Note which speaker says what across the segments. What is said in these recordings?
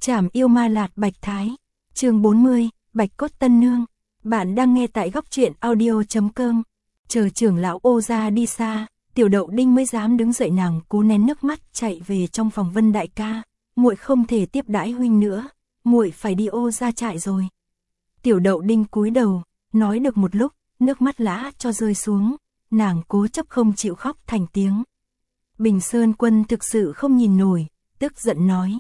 Speaker 1: Trảm yêu ma lạt bạch thái. Chương 40, Bạch cốt tân nương. Bạn đang nghe tại góc truyện audio.com. Chờ trưởng lão Ô gia đi xa, Tiểu Đậu Đinh mới dám đứng dậy, nàng cố nén nước mắt chạy về trong phòng. Vân đại ca, muội không thể tiếp đãi huynh nữa, muội phải đi Ô gia trại rồi. Tiểu Đậu Đinh cúi đầu, nói được một lúc, nước mắt lã cho rơi xuống, nàng cố chấp không chịu khóc thành tiếng. Bình Sơn Quân thực sự không nhìn nổi, tức giận nói: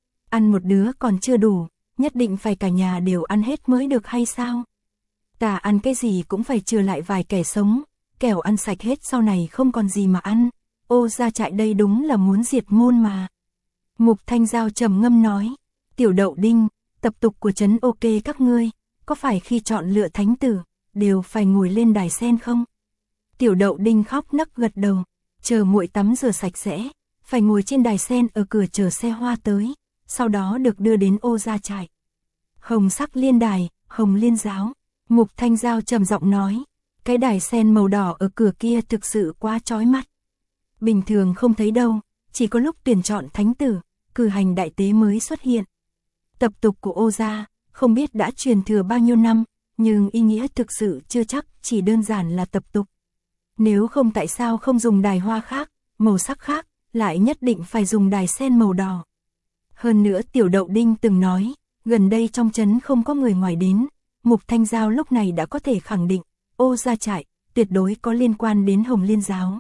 Speaker 1: ăn một đứa còn chưa đủ, nhất định phải cả nhà đều ăn hết mới được hay sao? Ta ăn cái gì cũng phải trừ lại vài kẻ sống, kẻo ăn sạch hết sau này không còn gì mà ăn. Ô gia trại đây đúng là muốn diệt môn mà. Mục Thanh Giao trầm ngâm nói: Tiểu Đậu Đinh, tập tục của trấn OK các ngươi, có phải khi chọn lựa thánh tử, đều phải ngồi lên đài sen không? Tiểu Đậu Đinh khóc nấc gật đầu: chờ muội tắm rửa sạch sẽ, phải ngồi trên đài sen ở cửa chờ xe hoa tới, sau đó được đưa đến Ô gia trại. Hồng sắc liên đài, hồng liên giáo. Mục Thanh Giao trầm giọng nói: cái đài sen màu đỏ ở cửa kia thực sự quá chói mắt. Bình thường không thấy đâu, chỉ có lúc tuyển chọn thánh tử, cử hành đại tế mới xuất hiện. Tập tục của Ô gia, không biết đã truyền thừa bao nhiêu năm, nhưng ý nghĩa thực sự chưa chắc chỉ đơn giản là tập tục. Nếu không tại sao không dùng đài hoa khác, màu sắc khác, lại nhất định phải dùng đài sen màu đỏ. Hơn nữa Tiểu Đậu Đinh từng nói, gần đây trong trấn không có người ngoài đến. Mục Thanh Giao lúc này đã có thể khẳng định, Ô gia trại tuyệt đối có liên quan đến Hồng Liên giáo.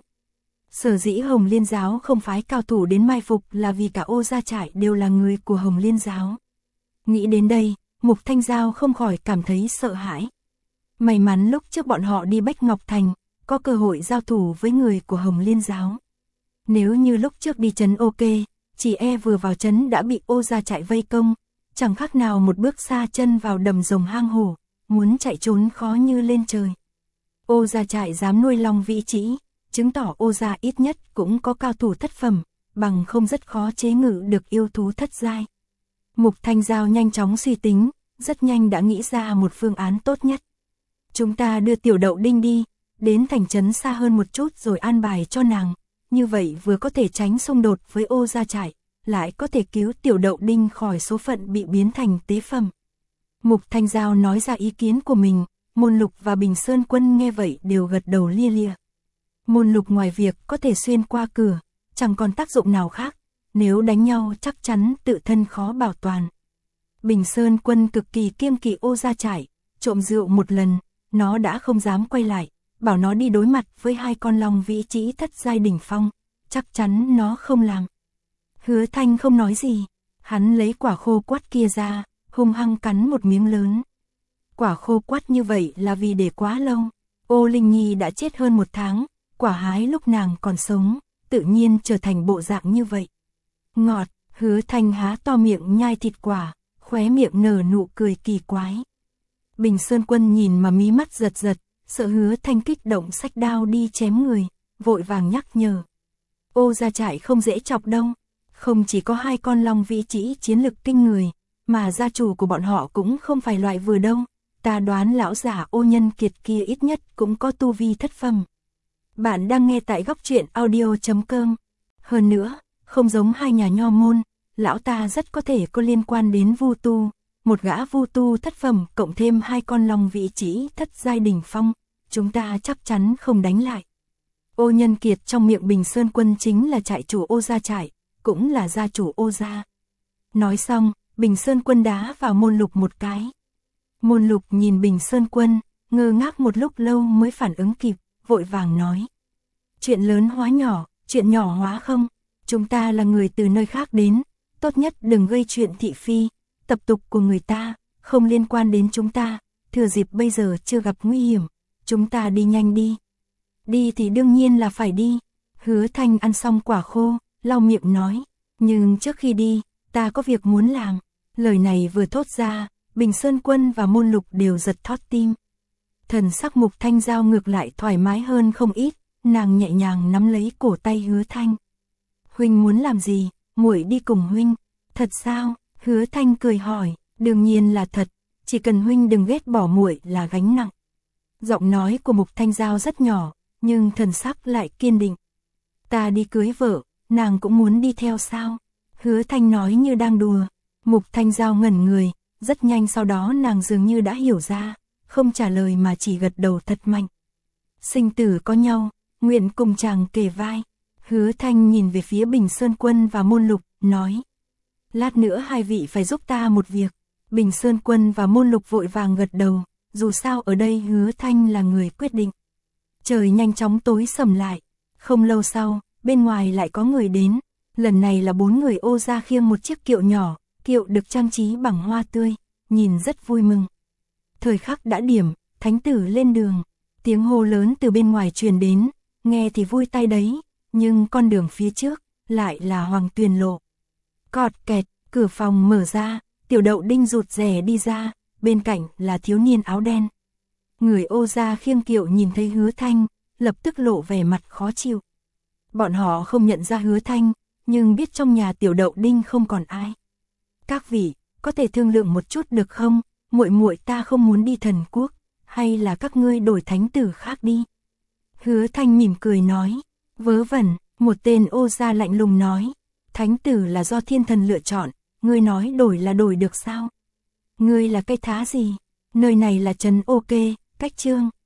Speaker 1: Sở dĩ Hồng Liên giáo không phái cao thủ đến mai phục là vì cả Ô gia trại đều là người của Hồng Liên giáo. Nghĩ đến đây, Mục Thanh Giao không khỏi cảm thấy sợ hãi. May mắn lúc trước bọn họ đi Bách Ngọc Thành, có cơ hội giao thủ với người của Hồng Liên giáo. Nếu như lúc trước đi trấn OK, chỉ e vừa vào trấn đã bị Ô gia trại vây công, chẳng khác nào một bước xa chân vào đầm rồng hang hổ, muốn chạy trốn khó như lên trời. Ô gia trại dám nuôi long vĩ trĩ, chứng tỏ Ô gia ít nhất cũng có cao thủ thất phẩm, bằng không rất khó chế ngự được yêu thú thất giai. Mục Thanh Giao nhanh chóng suy tính, rất nhanh đã nghĩ ra một phương án tốt nhất. Chúng ta đưa Tiểu Đậu Đinh đi, đến thành trấn xa hơn một chút rồi an bài cho nàng, như vậy vừa có thể tránh xung đột với Ô gia trại, lại có thể cứu Tiểu Đậu Đinh khỏi số phận bị biến thành tế phẩm. Mục Thanh Giao nói ra ý kiến của mình, Môn Lục và Bình Sơn Quân nghe vậy đều gật đầu lia lịa. Môn Lục ngoài việc có thể xuyên qua cửa, chẳng còn tác dụng nào khác, nếu đánh nhau chắc chắn tự thân khó bảo toàn. Bình Sơn Quân cực kỳ kiêng kỵ Ô gia trại, trộm rượu một lần, nó đã không dám quay lại, bảo nó đi đối mặt với hai con long vĩ trĩ thất giai đỉnh phong, chắc chắn nó không làm. Hứa Thanh không nói gì, hắn lấy quả khô quắt kia ra, hung hăng cắn một miếng lớn. Quả khô quắt như vậy là vì để quá lâu, Ô Linh Nhi đã chết hơn 1 tháng, quả hái lúc nàng còn sống, tự nhiên trở thành bộ dạng như vậy. Ngọt, Hứa Thanh há to miệng nhai thịt quả, khóe miệng nở nụ cười kỳ quái. Bình Sơn Quân nhìn mà mí mắt giật giật, sợ Hứa Thanh kích động xách đao đi chém người, vội vàng nhắc nhở: Ô gia trại không dễ chọc đâu. Không chỉ có hai con long vĩ trĩ chiến lực kinh người, mà gia chủ của bọn họ cũng không phải loại vừa đâu. Ta đoán lão giả Ô Nhân Kiệt kia ít nhất cũng có tu vi thất phẩm. Bạn đang nghe tại góc truyện audio.com. Hơn nữa, không giống hai nhà nho môn, lão ta rất có thể có liên quan đến vu tu. Một gã vu tu thất phẩm cộng thêm hai con long vĩ trĩ thất giai đỉnh phong, chúng ta chắc chắn không đánh lại. Ô Nhân Kiệt trong miệng Bình Sơn Quân chính là trại chủ Ô gia trại, cũng là gia chủ Ô gia. Nói xong, Bình Sơn Quân đá vào Môn Lục một cái. Môn Lục nhìn Bình Sơn Quân, ngơ ngác một lúc lâu mới phản ứng kịp, vội vàng nói: chuyện lớn hóa nhỏ, chuyện nhỏ hóa không, chúng ta là người từ nơi khác đến, tốt nhất đừng gây chuyện thị phi, tập tục của người ta, không liên quan đến chúng ta, thừa dịp bây giờ chưa gặp nguy hiểm, chúng ta đi nhanh đi. Đi thì đương nhiên là phải đi. Hứa Thanh ăn xong quả khô, lau miệng nói: nhưng trước khi đi, ta có việc muốn làm. Lời này vừa thốt ra, Bình Sơn Quân và Môn Lục đều giật thót tim. Thần sắc Mục Thanh Giao ngược lại thoải mái hơn không ít, nàng nhẹ nhàng nắm lấy cổ tay Hứa Thanh. Huynh muốn làm gì, muội đi cùng huynh. Thật sao? Hứa Thanh cười hỏi. Đương nhiên là thật, chỉ cần huynh đừng ghét bỏ muội là gánh nặng. Giọng nói của Mục Thanh Giao rất nhỏ, nhưng thần sắc lại kiên định. Ta đi cưới vợ, nàng cũng muốn đi theo sao? Hứa Thanh nói như đang đùa. Mục Thanh Giao ngẩn người, rất nhanh sau đó nàng dường như đã hiểu ra, không trả lời mà chỉ gật đầu thật mạnh. Sinh tử có nhau, nguyện cùng chàng kề vai. Hứa Thanh nhìn về phía Bình Sơn Quân và Môn Lục, nói. Lát nữa hai vị phải giúp ta một việc. Bình Sơn Quân và Môn Lục vội vàng gật đầu, dù sao ở đây Hứa Thanh là người quyết định. Trời nhanh chóng tối sầm lại, không lâu sau, bên ngoài lại có người đến, lần này là 4 người Ô gia khiêng một chiếc kiệu nhỏ, kiệu được trang trí bằng hoa tươi, nhìn rất vui mừng. Thời khắc đã điểm, thánh tử lên đường, tiếng hô lớn từ bên ngoài truyền đến, nghe thì vui tai đấy, nhưng con đường phía trước, lại là Hoàng Tuyền lộ. Cọt kẹt, cửa phòng mở ra, Tiểu Đậu Đinh rụt rè đi ra, bên cạnh là thiếu niên áo đen. Người Ô gia khiêng kiệu nhìn thấy Hứa Thanh, lập tức lộ vẻ mặt khó chịu. Bọn họ không nhận ra Hứa Thanh, nhưng biết trong nhà Tiểu Đậu Đinh không còn ai. Các vị, có thể thương lượng một chút được không? Muội muội ta không muốn đi Thần Quốc, hay là các ngươi đổi thánh tử khác đi? Hứa Thanh mỉm cười nói. Vớ vẩn, một tên Ô gia lạnh lùng nói. Thánh tử là do thiên thần lựa chọn, ngươi nói đổi là đổi được sao? Ngươi là cái thá gì? Nơi này là trấn OK, cách chương.